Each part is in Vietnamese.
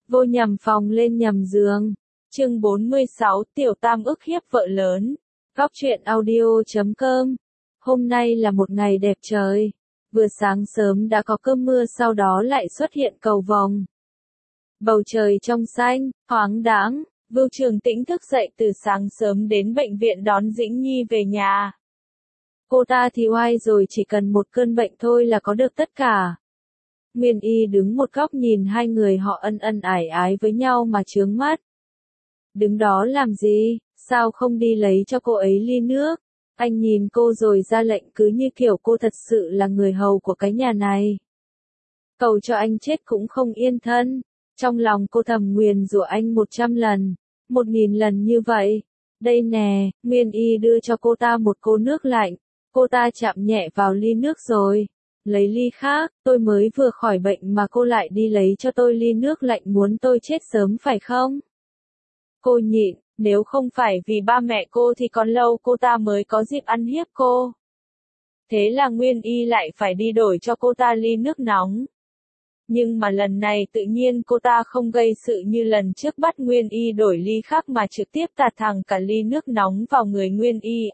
Vô nhầm phòng lên nhầm giường. Chương 46, Tiểu Tam ức hiếp vợ lớn. Góc truyện audio.com. Hôm nay là một ngày đẹp trời. Vừa sáng sớm đã có cơn mưa, sau đó lại xuất hiện cầu vồng. Bầu trời trong xanh, thoáng đãng. Vưu Trường Tĩnh thức dậy từ sáng sớm đến bệnh viện đón Dĩnh Nhi về nhà. Cô ta thì oai rồi, chỉ cần một cơn bệnh thôi là có được tất cả. Nguyên Y đứng một góc nhìn hai người họ ân ân ải ái với nhau mà chướng mắt. Đứng đó làm gì, sao không đi lấy cho cô ấy ly nước? Anh nhìn cô rồi ra lệnh, cứ như kiểu cô thật sự là người hầu của cái nhà này. Cầu cho anh chết cũng không yên thân. Trong lòng cô thầm nguyền rủa anh 100 lần, 1000 lần như vậy. Đây nè, Nguyên Y đưa cho cô ta một cô nước lạnh. Cô ta chạm nhẹ vào ly nước rồi. Lấy ly khác, tôi mới vừa khỏi bệnh mà cô lại đi lấy cho tôi ly nước lạnh, muốn tôi chết sớm phải không? Cô nhịn, nếu không phải vì ba mẹ cô thì còn lâu cô ta mới có dịp ăn hiếp cô. Thế là Nguyên Y lại phải đi đổi cho cô ta ly nước nóng. Nhưng mà lần này tự nhiên cô ta không gây sự như lần trước bắt Nguyên Y đổi ly khác mà trực tiếp tạt thẳng cả ly nước nóng vào người Nguyên Y.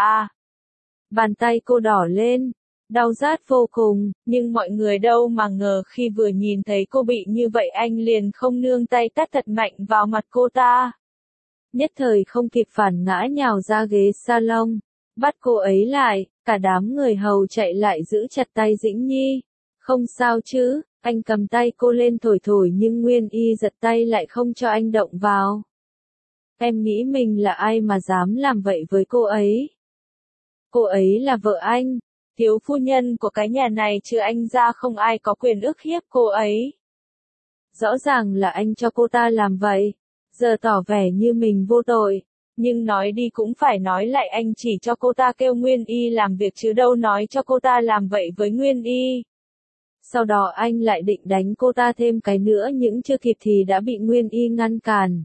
Bàn tay cô đỏ lên, đau rát vô cùng, nhưng mọi người đâu mà ngờ khi vừa nhìn thấy cô bị như vậy anh liền không nương tay tát thật mạnh vào mặt cô ta. Nhất thời không kịp phản ngã nhào ra ghế salon, bắt cô ấy lại, cả đám người hầu chạy lại giữ chặt tay Dĩnh Nhi. Không sao chứ, anh cầm tay cô lên thổi thổi nhưng Nguyên Y giật tay lại không cho anh động vào. Em nghĩ mình là ai mà dám làm vậy với cô ấy? Cô ấy là vợ anh, thiếu phu nhân của cái nhà này, trừ anh ra không ai có quyền ức hiếp cô ấy. Rõ ràng là anh cho cô ta làm vậy, giờ tỏ vẻ như mình vô tội, nhưng nói đi cũng phải nói lại, anh chỉ cho cô ta kêu Nguyên Y làm việc chứ đâu nói cho cô ta làm vậy với Nguyên Y. Sau đó anh lại định đánh cô ta thêm cái nữa nhưng chưa kịp thì đã bị Nguyên Y ngăn cản.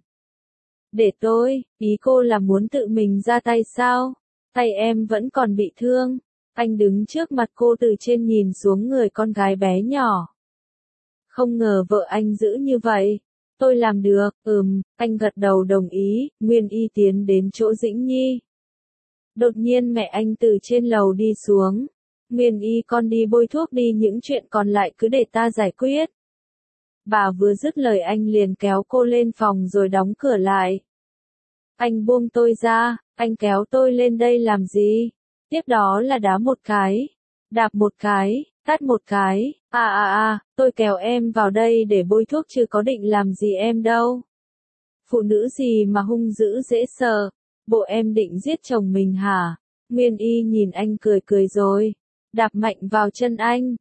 Để tôi, ý cô là muốn tự mình ra tay sao? Tay em vẫn còn bị thương. Anh đứng trước mặt cô từ trên nhìn xuống người con gái bé nhỏ. Không ngờ vợ anh dữ như vậy. Tôi làm được, anh gật đầu đồng ý. Nguyên Y tiến đến chỗ Dĩnh Nhi. Đột nhiên mẹ anh từ trên lầu đi xuống. Nguyên Y, con đi bôi thuốc đi, những chuyện còn lại cứ để ta giải quyết. Bà vừa dứt lời anh liền kéo cô lên phòng rồi đóng cửa lại. Anh buông tôi ra, anh kéo tôi lên đây làm gì? Tiếp đó là đá một cái, đạp một cái, tát một cái. Tôi kéo em vào đây để bôi thuốc chứ có định làm gì em đâu. Phụ nữ gì mà hung dữ dễ sợ, bộ em định giết chồng mình hả? Nguyên Y nhìn anh cười cười rồi đạp mạnh vào chân anh.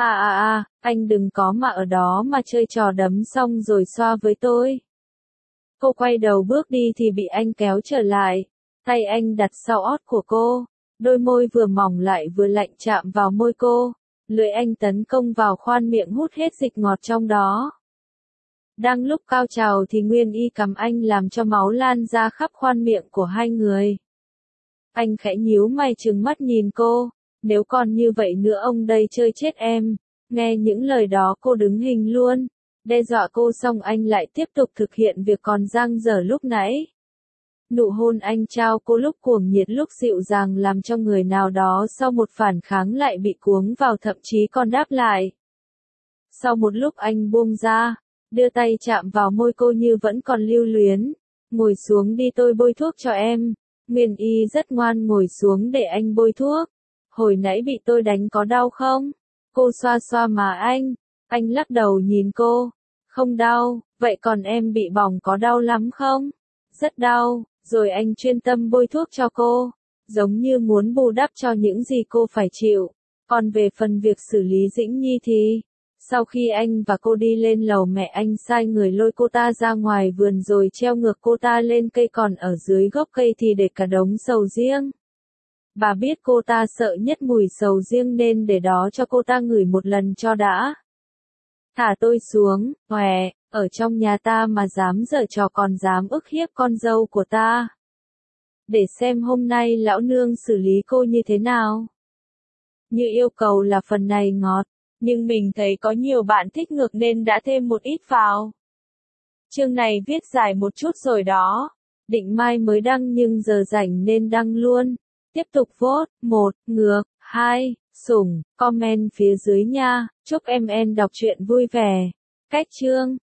Anh đừng có mà ở đó mà chơi trò đấm xong rồi xoa với tôi. Cô quay đầu bước đi thì bị anh kéo trở lại. Tay anh đặt sau ót của cô. Đôi môi vừa mỏng lại vừa lạnh chạm vào môi cô. Lưỡi anh tấn công vào khoan miệng hút hết dịch ngọt trong đó. Đang lúc cao trào thì Nguyên Y cầm anh làm cho máu lan ra khắp khoan miệng của hai người. Anh khẽ nhíu mày trừng mắt nhìn cô. Nếu còn như vậy nữa ông đây chơi chết em. Nghe những lời đó cô đứng hình luôn. Đe dọa cô xong anh lại tiếp tục thực hiện việc còn dang dở lúc nãy. Nụ hôn anh trao cô lúc cuồng nhiệt lúc dịu dàng làm cho người nào đó sau một phản kháng lại bị cuống vào, thậm chí còn đáp lại. Sau một lúc anh buông ra, đưa tay chạm vào môi cô như vẫn còn lưu luyến. Ngồi xuống đi, tôi bôi thuốc cho em. Nguyên Y rất ngoan ngồi xuống để anh bôi thuốc. Hồi nãy bị tôi đánh có đau không? Cô xoa xoa má anh lắc đầu nhìn cô. Không đau, vậy còn em bị bỏng có đau lắm không? Rất đau, rồi anh chuyên tâm bôi thuốc cho cô, giống như muốn bù đắp cho những gì cô phải chịu. Còn về phần việc xử lý Dĩnh Nhi thì, sau khi anh và cô đi lên lầu, mẹ anh sai người lôi cô ta ra ngoài vườn rồi treo ngược cô ta lên cây, còn ở dưới gốc cây thì để cả đống sầu riêng. Bà biết cô ta sợ nhất mùi sầu riêng nên để đó cho cô ta ngửi một lần cho đã. Thả tôi xuống, ở trong nhà ta mà dám giở trò, còn dám ức hiếp con dâu của ta. Để xem hôm nay lão nương xử lý cô như thế nào. Như yêu cầu là phần này ngọt, nhưng mình thấy có nhiều bạn thích ngược nên đã thêm một ít vào. Chương này viết dài một chút rồi đó. Định mai mới đăng nhưng giờ rảnh nên đăng luôn. Tiếp tục vote, 1, ngược, 2, sủng, comment phía dưới nha. Chúc em đọc truyện vui vẻ. Cách chương